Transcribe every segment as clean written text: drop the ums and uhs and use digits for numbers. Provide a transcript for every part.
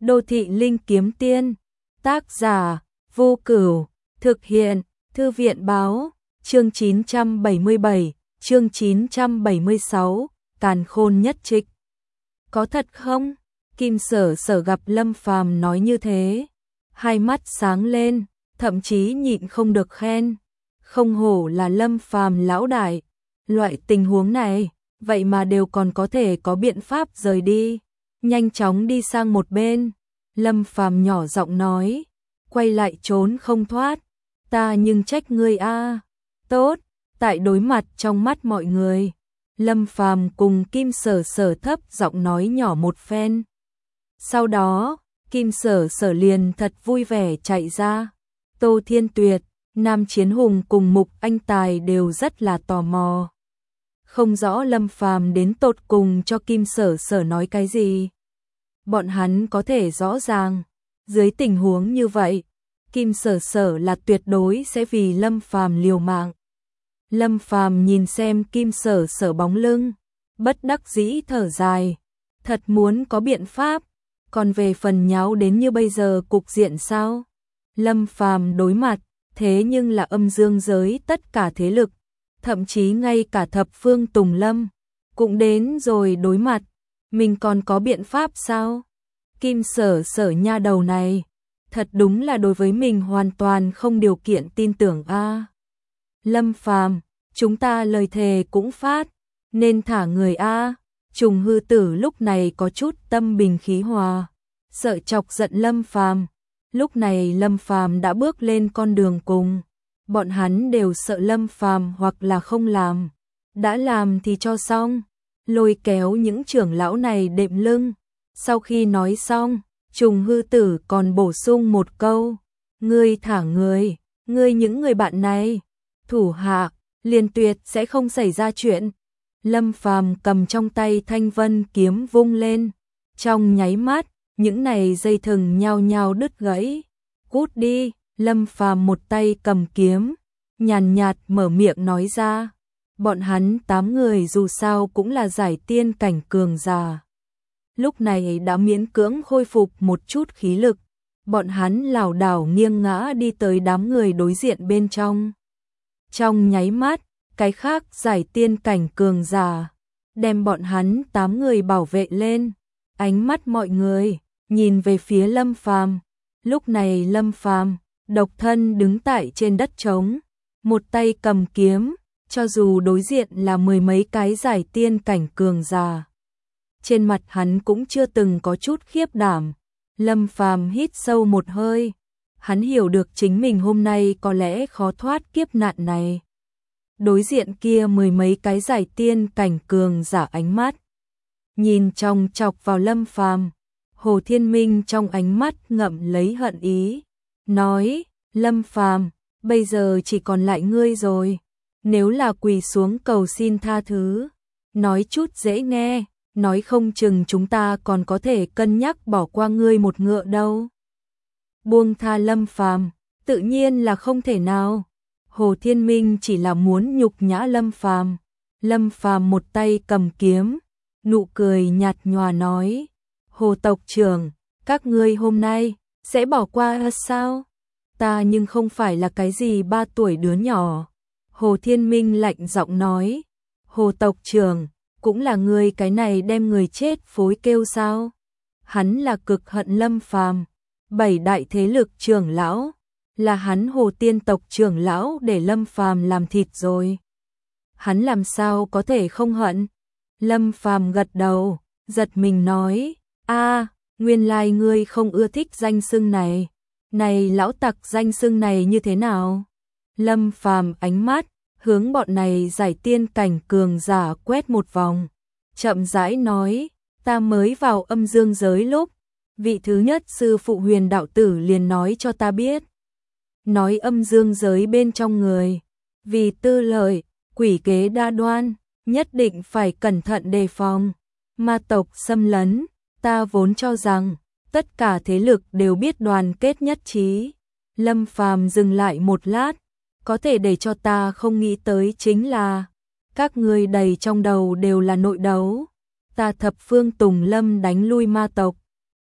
Đô thị linh kiếm tiên, tác giả, Vô Cửu, thực hiện, Thư viện báo, chương 977, chương 976, càn khôn nhất trịch. Có thật không? Kim Sở Sở gặp Lâm Phàm nói như thế, hai mắt sáng lên, thậm chí nhịn không được khen. Không hổ là Lâm Phàm lão đại, loại tình huống này, vậy mà đều còn có thể có biện pháp rời đi. Nhanh chóng đi sang một bên, Lâm Phàm nhỏ giọng nói, quay lại trốn không thoát, ta nhưng trách ngươi a. Tốt, tại đối mặt trong mắt mọi người, Lâm Phàm cùng Kim Sở Sở thấp giọng nói nhỏ một phen. Sau đó, Kim Sở Sở liền thật vui vẻ chạy ra. Tô Thiên Tuyệt, Nam Chiến Hùng cùng Mục Anh Tài đều rất là tò mò. Không rõ Lâm Phàm đến tột cùng cho Kim Sở Sở nói cái gì. Bọn hắn có thể rõ ràng, dưới tình huống như vậy, Kim Sở Sở là tuyệt đối sẽ vì Lâm Phàm liều mạng. Lâm Phàm nhìn xem Kim Sở Sở bóng lưng, bất đắc dĩ thở dài, thật muốn có biện pháp, còn về phần nháo đến như bây giờ cục diện sao? Lâm Phàm đối mặt, thế nhưng là âm dương giới tất cả thế lực, thậm chí ngay cả thập phương Tùng Lâm cũng đến rồi đối mặt, mình còn có biện pháp sao? Kim Sở Sở nha đầu này, thật đúng là đối với mình hoàn toàn không điều kiện tin tưởng a. Lâm Phàm, chúng ta lời thề cũng phát, nên thả người a. Trùng Hư Tử lúc này có chút tâm bình khí hòa, sợ chọc giận Lâm Phàm. Lúc này Lâm Phàm đã bước lên con đường cùng, bọn hắn đều sợ Lâm Phàm hoặc là không làm, đã làm thì cho xong, lôi kéo những trưởng lão này đệm lưng. Sau khi nói xong, Trùng Hư Tử còn bổ sung một câu, ngươi thả người, ngươi những người bạn này, thủ hạ, liền tuyệt sẽ không xảy ra chuyện. Lâm Phàm cầm trong tay Thanh Vân kiếm vung lên, trong nháy mắt, những này dây thừng nhao nhao đứt gãy. Cút đi, Lâm Phàm một tay cầm kiếm, nhàn nhạt mở miệng nói ra. Bọn hắn 8 người dù sao cũng là giải tiên cảnh cường giả. Lúc này đã miễn cưỡng khôi phục một chút khí lực, bọn hắn lảo đảo nghiêng ngã đi tới đám người đối diện bên trong. Trong nháy mắt, cái khác giải tiên cảnh cường giả đem bọn hắn 8 người bảo vệ lên. Ánh mắt mọi người nhìn về phía Lâm Phàm. Lúc này Lâm Phàm độc thân đứng tại trên đất trống, một tay cầm kiếm, cho dù đối diện là mười mấy cái giải tiên cảnh cường giả, trên mặt hắn cũng chưa từng có chút khiếp đảm. Lâm Phàm hít sâu một hơi, hắn hiểu được chính mình hôm nay có lẽ khó thoát kiếp nạn này. Đối diện kia mười mấy cái giải tiên cảnh cường giả ánh mắt nhìn chòng chọc vào Lâm Phàm. Hồ Thiên Minh trong ánh mắt ngậm lấy hận ý, nói, Lâm Phàm, bây giờ chỉ còn lại ngươi rồi, nếu là quỳ xuống cầu xin tha thứ, nói chút dễ nghe, nói không chừng chúng ta còn có thể cân nhắc bỏ qua ngươi một ngựa đâu. Buông tha Lâm Phàm, tự nhiên là không thể nào. Hồ Thiên Minh chỉ là muốn nhục nhã Lâm Phàm. Lâm Phàm một tay cầm kiếm, nụ cười nhạt nhòa nói, Hồ tộc trưởng, các ngươi hôm nay sẽ bỏ qua sao? Ta nhưng không phải là cái gì 3 tuổi đứa nhỏ. Hồ Thiên Minh lạnh giọng nói, Hồ tộc trưởng, cũng là ngươi cái này đem người chết phối kêu sao? Hắn là cực hận Lâm Phàm, 7 đại thế lực trưởng lão, là hắn Hồ Tiên tộc trưởng lão để Lâm Phàm làm thịt rồi. Hắn làm sao có thể không hận? Lâm Phàm gật đầu, giật mình nói, a, nguyên lai ngươi không ưa thích danh xưng này. Này lão tặc, danh xưng này như thế nào? Lâm Phàm ánh mắt hướng bọn này giải tiên cảnh cường giả quét một vòng, chậm rãi nói, ta mới vào âm dương giới lúc, vị thứ nhất sư phụ Huyền đạo tử liền nói cho ta biết. Nói âm dương giới bên trong người, vì tư lợi, quỷ kế đa đoan, nhất định phải cẩn thận đề phòng. Ma tộc xâm lấn, ta vốn cho rằng tất cả thế lực đều biết đoàn kết nhất trí. Lâm Phàm dừng lại một lát, có thể để cho ta không nghĩ tới chính là các ngươi đầy trong đầu đều là nội đấu. Ta thập phương Tùng Lâm đánh lui ma tộc,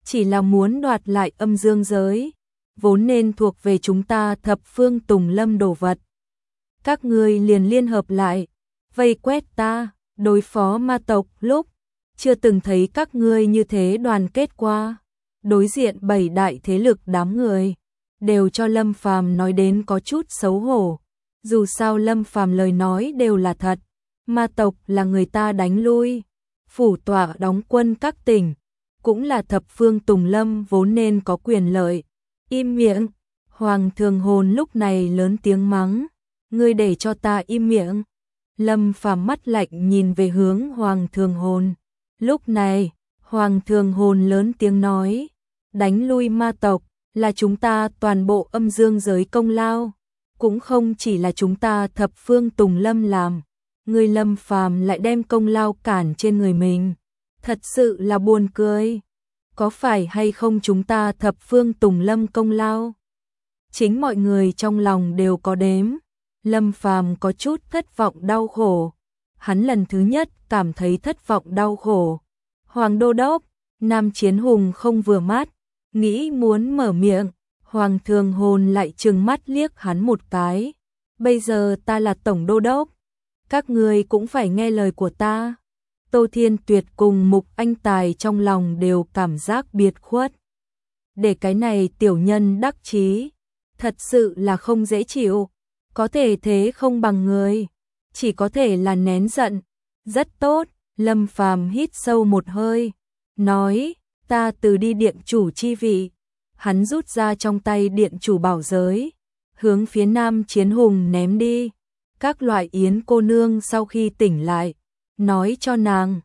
chỉ là muốn đoạt lại âm dương giới, vốn nên thuộc về chúng ta thập phương Tùng Lâm đồ vật. Các ngươi liền liên hợp lại, vây quét ta, đối phó ma tộc lúc, chưa từng thấy các ngươi như thế đoàn kết qua. Đối diện 7 đại thế lực đám người, đều cho Lâm Phàm nói đến có chút xấu hổ. Dù sao Lâm Phàm lời nói đều là thật, ma tộc là người ta đánh lui, phủ tọa đóng quân các tỉnh, cũng là thập phương Tùng Lâm vốn nên có quyền lợi. Im miệng, Hoàng Thường Hồn lúc này lớn tiếng mắng, ngươi để cho ta im miệng. Lâm Phàm mắt lạnh nhìn về hướng Hoàng Thường Hồn. Lúc này, Hoàng Thường Hồn lớn tiếng nói, đánh lui ma tộc là chúng ta toàn bộ âm dương giới công lao, cũng không chỉ là chúng ta thập phương Tùng Lâm làm. Người Lâm Phàm lại đem công lao cản trên người mình, thật sự là buồn cười. Có phải hay không chúng ta thập phương Tùng Lâm công lao? Chính mọi người trong lòng đều có đếm. Lâm Phàm có chút thất vọng đau khổ. Hắn lần thứ nhất cảm thấy thất vọng đau khổ. Hoàng Đô Đốc, Nam Chiến Hùng không vừa mắt, nghĩ muốn mở miệng, Hoàng Thường Hồn lại trừng mắt liếc hắn một cái. Bây giờ ta là Tổng Đô Đốc, các ngươi cũng phải nghe lời của ta. Tô Thiên Tuyệt cùng Mục Anh Tài trong lòng đều cảm giác biệt khuất. Để cái này tiểu nhân đắc chí, thật sự là không dễ chịu. Có thể thế không bằng người, chỉ có thể là nén giận. Rất tốt, Lâm Phàm hít sâu một hơi, nói, ta từ đi điện chủ chi vị. Hắn rút ra trong tay điện chủ bảo giới, hướng phía Nam Chiến Hùng ném đi. Các loại Yến cô nương sau khi tỉnh lại, nói cho nàng,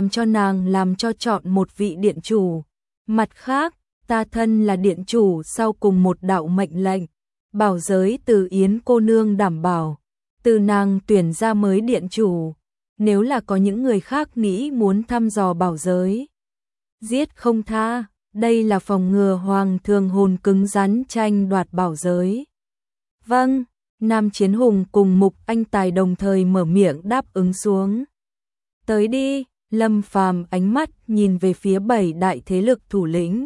làm cho chọn một vị điện chủ. Mặt khác, ta thân là điện chủ sau cùng một đạo mệnh lệnh, bảo giới từ Yến cô nương đảm bảo, từ nàng tuyển ra mới điện chủ. Nếu là có những người khác nghĩ muốn thăm dò bảo giới, giết không tha. Đây là phòng ngừa Hoàng Thường Hồn cứng rắn tranh đoạt bảo giới. Vâng, Nam Chiến Hùng cùng Mục Anh Tài đồng thời mở miệng đáp ứng xuống. Tới đi, Lâm Phàm ánh mắt nhìn về phía 7 đại thế lực thủ lĩnh.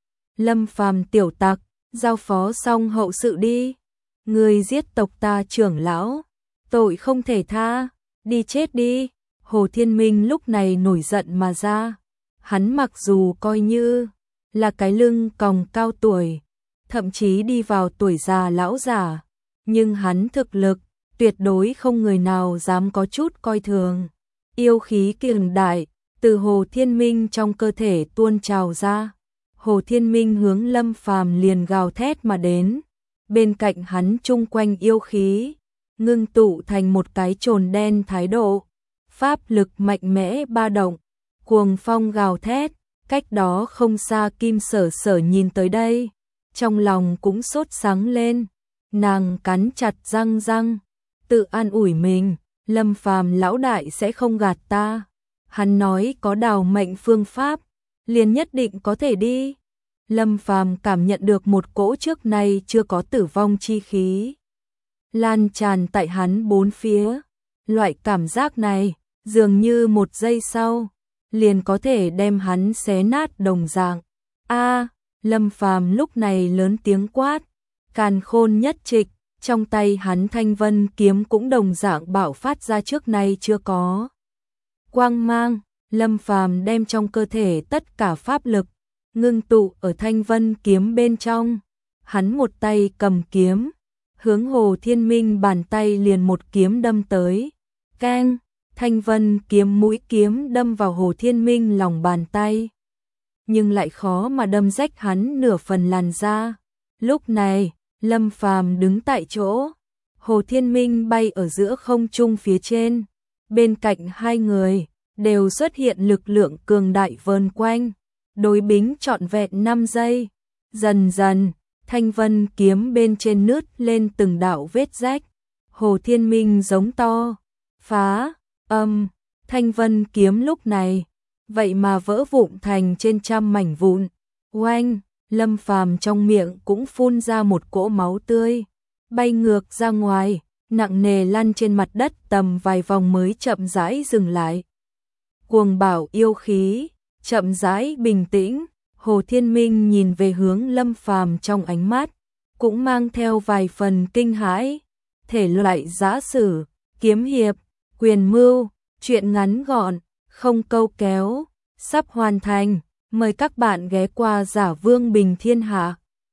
Lâm Phàm tiểu tặc, giao phó xong hậu sự đi. Người giết tộc ta trưởng lão, tội không thể tha, đi chết đi. Hồ Thiên Minh lúc này nổi giận mà ra. Hắn mặc dù coi như là cái lưng còng cao tuổi, thậm chí đi vào tuổi già lão già, nhưng hắn thực lực tuyệt đối không người nào dám có chút coi thường. Yêu khí cường đại từ Hồ Thiên Minh trong cơ thể tuôn trào ra. Hồ Thiên Minh hướng Lâm Phàm liền gào thét mà đến. Bên cạnh hắn chung quanh yêu khí ngưng tụ thành một cái chồn đen thái độ, pháp lực mạnh mẽ ba động, cuồng phong gào thét. Cách đó không xa Kim Sở Sở nhìn tới đây, trong lòng cũng sốt sắng lên. Nàng cắn chặt răng, tự an ủi mình, Lâm Phàm lão đại sẽ không gạt ta. Hắn nói có đào mệnh phương pháp, liền nhất định có thể đi. Lâm Phàm cảm nhận được một cỗ trước nay chưa có tử vong chi khí lan tràn tại hắn bốn phía. Loại cảm giác này, dường như một giây sau liền có thể đem hắn xé nát đồng dạng. A, Lâm Phàm lúc này lớn tiếng quát, càn khôn nhất trịch, trong tay hắn thanh vân kiếm cũng đồng dạng bạo phát ra trước nay chưa có quang mang. Lâm Phàm đem trong cơ thể tất cả pháp lực ngưng tụ ở thanh vân kiếm bên trong. Hắn một tay cầm kiếm, hướng Hồ Thiên Minh bàn tay liền một kiếm đâm tới. Keng! Thanh vân kiếm mũi kiếm đâm vào Hồ Thiên Minh lòng bàn tay, nhưng lại khó mà đâm rách hắn nửa phần làn da. Lúc này, Lâm Phàm đứng tại chỗ, Hồ Thiên Minh bay ở giữa không trung phía trên. Bên cạnh hai người đều xuất hiện lực lượng cường đại vờn quanh, đối bính trọn vẹn 5 giây. Dần dần, thanh vân kiếm bên trên nứt lên từng đạo vết rách. Hồ Thiên Minh giống to, phá! Thanh vân kiếm lúc này vậy mà vỡ vụn thành trên trăm mảnh vụn. Oanh, Lâm Phàm trong miệng cũng phun ra một cỗ máu tươi, bay ngược ra ngoài, nặng nề lăn trên mặt đất tầm vài vòng mới chậm rãi dừng lại. Cuồng bạo yêu khí chậm rãi bình tĩnh, Hồ Thiên Minh nhìn về hướng Lâm Phàm trong ánh mắt, cũng mang theo vài phần kinh hãi. Thể loại giã sử, kiếm hiệp, quyền mưu, truyện ngắn gọn, không câu kéo, sắp hoàn thành. Mời các bạn ghé qua Giả Vương Bình Thiên Hạ.